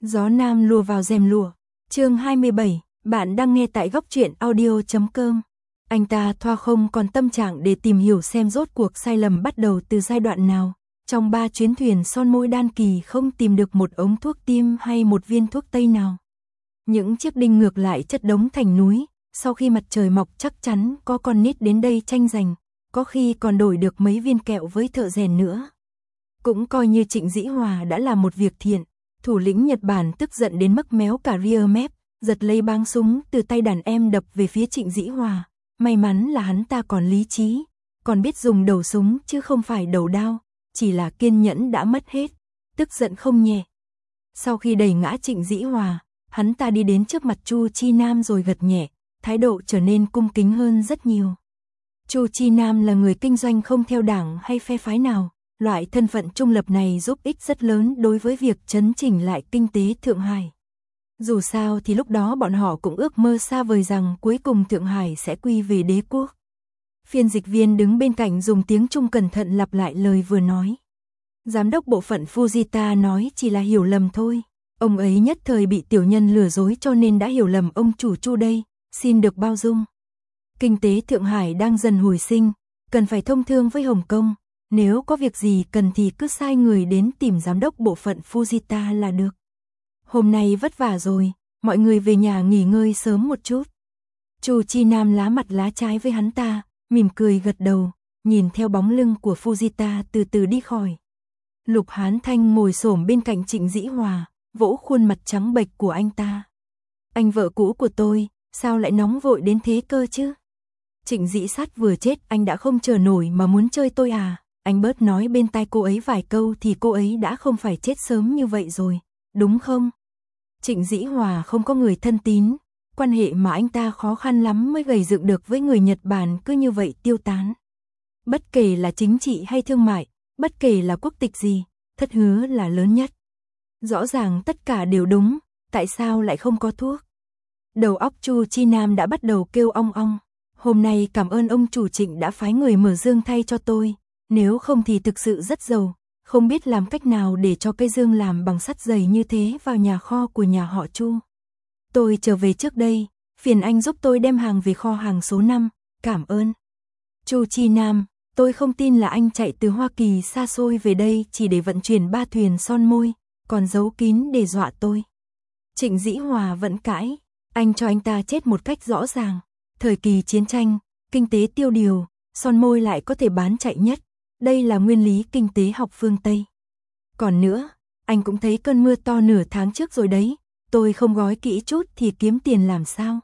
Gió nam lùa vào rèm lụa. Chương 27, bạn đang nghe tại góc truyện audio.com. Anh ta thoa không còn tâm trạng để tìm hiểu xem rốt cuộc sai lầm bắt đầu từ giai đoạn nào. Trong 3 chuyến thuyền son môi đan kỳ không tìm được một ống thuốc tiêm hay một viên thuốc tây nào. Những chiếc đinh ngược lại chất đống thành núi, sau khi mặt trời mọc chắc chắn có con nít đến đây tranh giành, có khi còn đổi được mấy viên kẹo với thợ rèn nữa. Cũng coi như Trịnh Dĩ Hòa đã làm một việc thiện. Thủ lĩnh Nhật Bản tức giận đến mức méo cả rear mép, giật lấy báng súng từ tay đàn em đập về phía Trịnh Dĩ Hòa. May mắn là hắn ta còn lý trí, còn biết dùng đầu súng chứ không phải đầu đao, chỉ là kiên nhẫn đã mất hết, tức giận không nhẹ. Sau khi đẩy ngã Trịnh Dĩ Hòa, hắn ta đi đến trước mặt Chu Chi Nam rồi gật nhẹ, thái độ trở nên cung kính hơn rất nhiều. Chu Chi Nam là người kinh doanh không theo đảng hay phe phái nào. Loại thân phận trung lập này giúp ích rất lớn đối với việc chấn chỉnh lại kinh tế Thượng Hải. Dù sao thì lúc đó bọn họ cũng ước mơ xa vời rằng cuối cùng Thượng Hải sẽ quy về đế quốc. Phiên dịch viên đứng bên cạnh dùng tiếng Trung cẩn thận lặp lại lời vừa nói. Giám đốc bộ phận Fujita nói chỉ là hiểu lầm thôi. Ông ấy nhất thời bị tiểu nhân lừa dối cho nên đã hiểu lầm ông chủ Chu đây, xin được bao dung. Kinh tế Thượng Hải đang dần hồi sinh, cần phải thông thương với Hồng Kông. Nếu có việc gì cần thì cứ sai người đến tìm giám đốc bộ phận Fujita là được. Hôm nay vất vả rồi, mọi người về nhà nghỉ ngơi sớm một chút. Chu Chi Nam lá mặt lá trái với hắn ta, mỉm cười gật đầu, nhìn theo bóng lưng của Fujita từ từ đi khỏi. Lục Hán Thanh ngồi xổm bên cạnh Trịnh Dĩ Hòa, vỗ khuôn mặt trắng bệch của anh ta. Anh vợ cũ của tôi, sao lại nóng vội đến thế cơ chứ? Trịnh Dĩ Sát vừa chết anh đã không chờ nổi mà muốn chơi tôi à? Anh bớt nói bên tai cô ấy vài câu thì cô ấy đã không phải chết sớm như vậy rồi, đúng không? Trịnh Dĩ Hòa không có người thân tín, quan hệ mà anh ta khó khăn lắm mới gầy dựng được với người Nhật Bản cứ như vậy tiêu tán. Bất kể là chính trị hay thương mại, bất kể là quốc tịch gì, thất hứa là lớn nhất. Rõ ràng tất cả đều đúng, tại sao lại không có thuốc? Đầu óc Chu Chi Nam đã bắt đầu kêu ong ong. Hôm nay cảm ơn ông chủ Trịnh đã phái người mở dương thay cho tôi. Nếu không thì thực sự rất giàu, không biết làm cách nào để cho cây dương làm bằng sắt dày như thế vào nhà kho của nhà họ Chu. Tôi trở về trước đây, phiền anh giúp tôi đem hàng về kho hàng số 5, cảm ơn. Chu Chi Nam, tôi không tin là anh chạy từ Hoa Kỳ xa xôi về đây chỉ để vận chuyển 3 thuyền son môi, còn giấu kín để dọa tôi. Trịnh Dĩ Hòa vẫn cãi, anh cho anh ta chết một cách rõ ràng. Thời kỳ chiến tranh, kinh tế tiêu điều, son môi lại có thể bán chạy nhất. Đây là nguyên lý kinh tế học phương Tây. Còn nữa, anh cũng thấy cơn mưa to nửa tháng trước rồi đấy, tôi không gói kỹ chút thì kiếm tiền làm sao?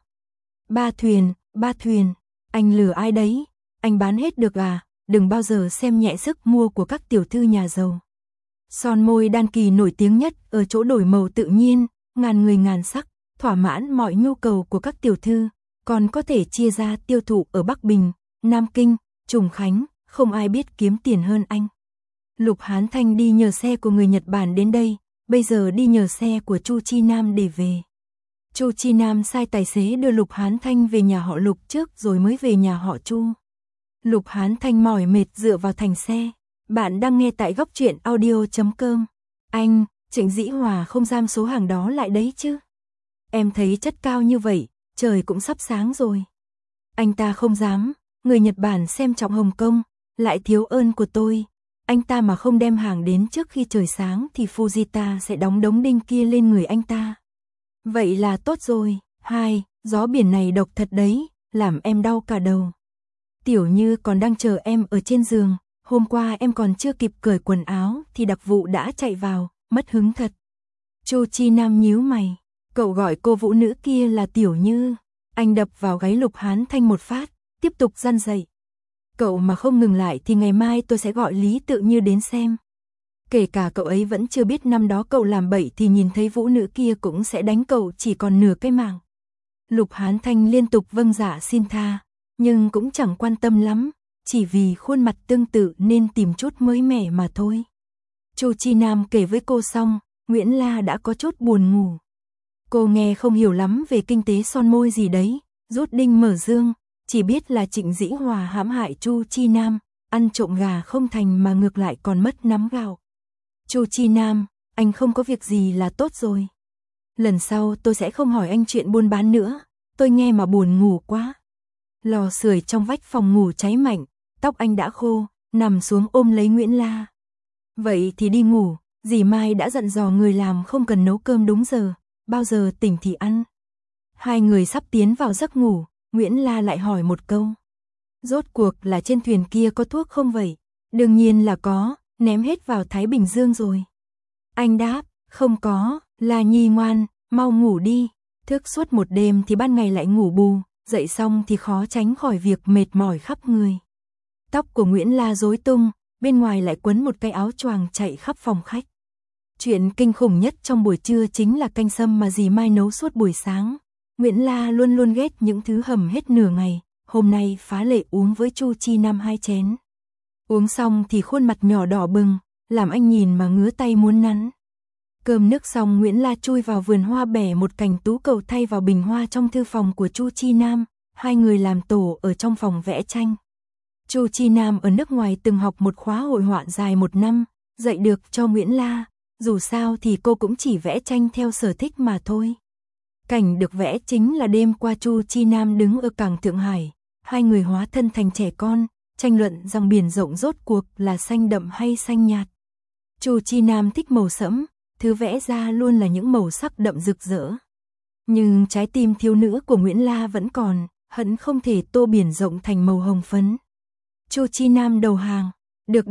3 thuyền, anh lừa ai đấy? Anh bán hết được à? Đừng bao giờ xem nhẹ sức mua của các tiểu thư nhà giàu. Son môi đan kỳ nổi tiếng nhất ở chỗ đổi màu tự nhiên, ngàn người ngàn sắc, thỏa mãn mọi nhu cầu của các tiểu thư, còn có thể chia ra tiêu thụ ở Bắc Bình, Nam Kinh, Trùng Khánh. Không ai biết kiếm tiền hơn anh. Lục Hán Thanh đi nhờ xe của người Nhật Bản đến đây, bây giờ đi nhờ xe của Chu Chi Nam để về. Chu Chi Nam sai tài xế đưa Lục Hán Thanh về nhà họ Lục trước rồi mới về nhà họ Chu. Lục Hán Thanh mỏi mệt dựa vào thành xe. Bạn đang nghe tại góc truyện audio.com. Anh, Trịnh Dĩ Hòa không giam số hàng đó lại đấy chứ? Em thấy chất cao như vậy, trời cũng sắp sáng rồi. Anh ta không dám, người Nhật Bản xem trọng Hồng Kông. Lại thiếu ơn của tôi, anh ta mà không đem hàng đến trước khi trời sáng thì Fujita sẽ đóng đống đinh kia lên người anh ta. Vậy là tốt rồi. 2. Gió biển này độc thật đấy, làm em đau cả đầu. Tiểu Như còn đang chờ em ở trên giường, hôm qua em còn chưa kịp cởi quần áo thì đặc vụ đã chạy vào, mất hứng thật. Chu Chi Nam nhíu mày, cậu gọi cô vũ nữ kia là Tiểu Như. Anh đập vào gáy Lục Hán Thanh một phát, tiếp tục răn dậy. Cậu mà không ngừng lại thì ngày mai tôi sẽ gọi Lý Tự Như đến xem. Kể cả cậu ấy vẫn chưa biết năm đó cậu làm bậy thì nhìn thấy vũ nữ kia cũng sẽ đánh cậu chỉ còn nửa cái mạng. Lục Hán Thanh liên tục vâng dạ xin tha, nhưng cũng chẳng quan tâm lắm, chỉ vì khuôn mặt tương tự nên tìm chút mới mẻ mà thôi. Chu Chi Nam kể với cô xong, Nguyễn La đã có chút buồn ngủ. Cô nghe không hiểu lắm về kinh tế son môi gì đấy, rút đinh mở dương. Chỉ biết là Trịnh Dĩ Hòa hãm hại Chu Chi Nam, ăn trộm gà không thành mà ngược lại còn mất nắm gạo. Chu Chi Nam, anh không có việc gì là tốt rồi. lần sau tôi sẽ không hỏi anh chuyện buôn bán nữa, tôi nghe mà buồn ngủ quá. Lò sưởi trong vách phòng ngủ cháy mạnh, tóc anh đã khô, nằm xuống ôm lấy Nguyễn La. Vậy thì đi ngủ, dì Mai đã dặn dò người làm không cần nấu cơm đúng giờ, bao giờ tỉnh thì ăn. Hai người sắp tiến vào giấc ngủ, Nguyễn La lại hỏi một câu. Rốt cuộc là trên thuyền kia có thuốc không vậy? Đương nhiên là có, ném hết vào Thái Bình Dương rồi. Anh đáp, không có, La Nhi ngoan, mau ngủ đi. Thức suốt một đêm thì ban ngày lại ngủ bù, dậy xong thì khó tránh khỏi việc mệt mỏi khắp người. Tóc của Nguyễn La rối tung, bên ngoài lại quấn một cái áo choàng chạy khắp phòng khách. Chuyện kinh khủng nhất trong buổi trưa chính là canh sâm mà dì Mai nấu suốt buổi sáng. Nguyễn La luôn luôn ghét những thứ hầm hết nửa ngày, hôm nay phá lệ uống với Chu Chi Nam 2 chén. Uống xong thì khuôn mặt nhỏ đỏ bừng, làm anh nhìn mà ngứa tay muốn nắn. Cơm nước xong Nguyễn La chui vào vườn hoa bẻ một cành tú cầu thay vào bình hoa trong thư phòng của Chu Chi Nam, hai người làm tổ ở trong phòng vẽ tranh. Chu Chi Nam ở nước ngoài từng học một khóa hội họa dài 1 năm, dạy được cho Nguyễn La, dù sao thì cô cũng chỉ vẽ tranh theo sở thích mà thôi. Cảnh được vẽ chính là đêm qua Chu Chi Nam đứng ở cảng Thượng Hải, hai người hóa thân thành trẻ con, tranh luận rằng biển rộng rốt cuộc là xanh đậm hay xanh nhạt. Chu Chi Nam thích màu sẫm, thứ vẽ ra luôn là những màu sắc đậm rực rỡ. Nhưng trái tim thiếu nữ của Nguyễn La vẫn còn, hận không thể tô biển rộng thành màu hồng phấn. Chu Chi Nam đầu hàng, được,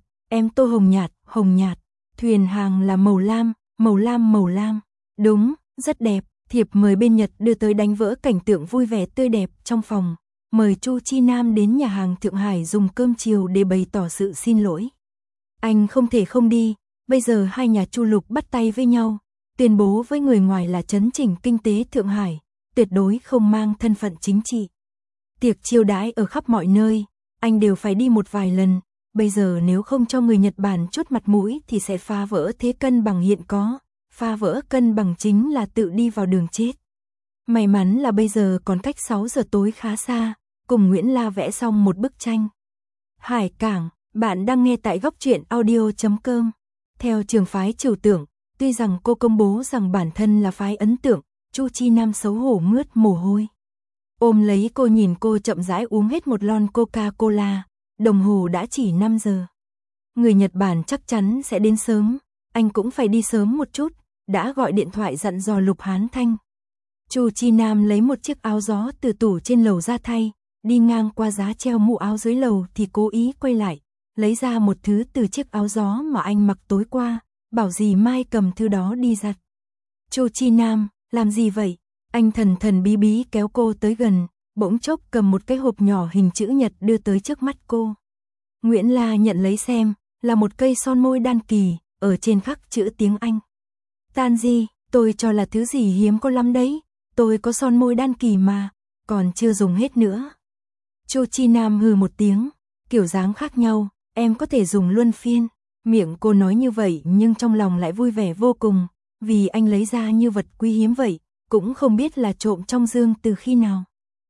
em tô hồng nhạt, thuyền hàng là màu lam, màu lam, đúng, rất đẹp. Thiệp mời bên Nhật đưa tới đánh vỡ cảnh tượng vui vẻ tươi đẹp trong phòng, mời Chu Chi Nam đến nhà hàng Thượng Hải dùng cơm chiều để bày tỏ sự xin lỗi. Anh không thể không đi, bây giờ hai nhà Chu Lục bắt tay với nhau, tuyên bố với người ngoài là chấn chỉnh kinh tế Thượng Hải, tuyệt đối không mang thân phận chính trị. Tiệc chiêu đãi ở khắp mọi nơi, anh đều phải đi một vài lần, bây giờ nếu không cho người Nhật Bản chút mặt mũi thì sẽ phá vỡ thế cân bằng hiện có. Phá vỡ cân bằng chính là tự đi vào đường chết. May mắn là bây giờ còn cách 6 giờ tối khá xa, cùng Nguyễn La vẽ xong một bức tranh. Hải Cảng, bạn đang nghe tại góc truyện audio.com. Theo trường phái Trừu Tưởng, tuy rằng cô công bố rằng bản thân là phái Ấn Tượng, Chu Chi Nam xấu hổ mướt mồ hôi. Ôm lấy cô nhìn cô chậm rãi uống hết một lon Coca-Cola, đồng hồ đã chỉ 5 giờ. Người Nhật Bản chắc chắn sẽ đến sớm, anh cũng phải đi sớm một chút. Đã gọi điện thoại dặn dò Lục Hán Thanh. Chu Chi Nam lấy một chiếc áo gió từ tủ trên lầu ra thay, đi ngang qua giá treo mũ áo dưới lầu thì cố ý quay lại, lấy ra một thứ từ chiếc áo gió mà anh mặc tối qua, bảo dì Mai cầm thứ đó đi giặt. Chu Chi Nam, làm gì vậy? Anh thần bí bí kéo cô tới gần, bỗng chốc cầm một cái hộp nhỏ hình chữ nhật đưa tới trước mắt cô. Nguyễn La nhận lấy xem, là một cây son môi đan kỳ, ở trên khắc chữ tiếng Anh. Tanji, tôi cho là thứ gì hiếm có lắm đấy, tôi có son môi đan kỳ mà, còn chưa dùng hết nữa. Chu Chi Nam hừ một tiếng, kiểu dáng khác nhau, em có thể dùng luân phiên. Miệng cô nói như vậy nhưng trong lòng lại vui vẻ vô cùng, vì anh lấy ra như vật quý hiếm vậy, cũng không biết là trộm trong dương từ khi nào.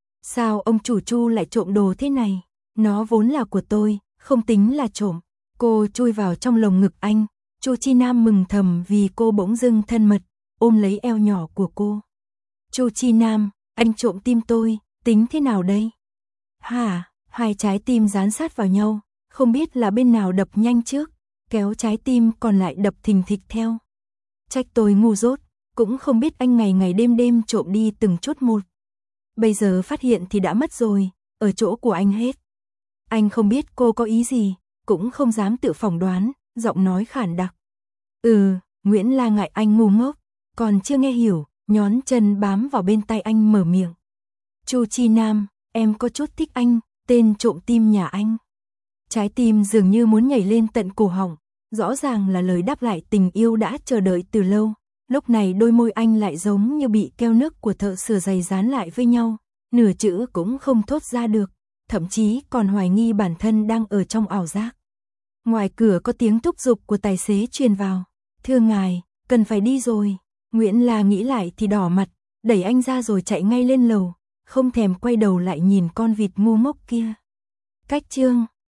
Sao ông chủ Chu lại trộm đồ thế này? Nó vốn là của tôi, không tính là trộm. Cô chui vào trong lồng ngực anh. Chu Chi Nam mừng thầm vì cô bỗng dưng thân mật, ôm lấy eo nhỏ của cô. Chu Chi Nam, anh trộm tim tôi, tính thế nào đây? Hả? Hai trái tim dán sát vào nhau, không biết là bên nào đập nhanh trước, kéo trái tim còn lại đập thình thịch theo. Trách tôi ngu dốt, cũng không biết anh ngày đêm trộm đi từng chút một. Bây giờ phát hiện thì đã mất rồi, ở chỗ của anh hết. Anh không biết cô có ý gì, cũng không dám tự phỏng đoán. Giọng nói khản đặc. Nguyễn La ngại anh ngu ngốc, còn chưa nghe hiểu, nhón chân bám vào bên tay anh mở miệng. Chu Chi Nam, em có chút thích anh, tên trộm tim nhà anh. Trái tim dường như muốn nhảy lên tận cổ họng, rõ ràng là lời đáp lại tình yêu đã chờ đợi từ lâu. Lúc này đôi môi anh lại giống như bị keo nước của thợ sửa giày dán lại với nhau, nửa chữ cũng không thốt ra được, thậm chí còn hoài nghi bản thân đang ở trong ảo giác. Ngoài cửa có tiếng thúc giục của tài xế truyền vào. Thưa ngài, cần phải đi rồi. Nguyễn La nghĩ lại thì đỏ mặt, đẩy anh ra rồi chạy ngay lên lầu, không thèm quay đầu lại nhìn con vịt ngu ngốc kia. Cách chương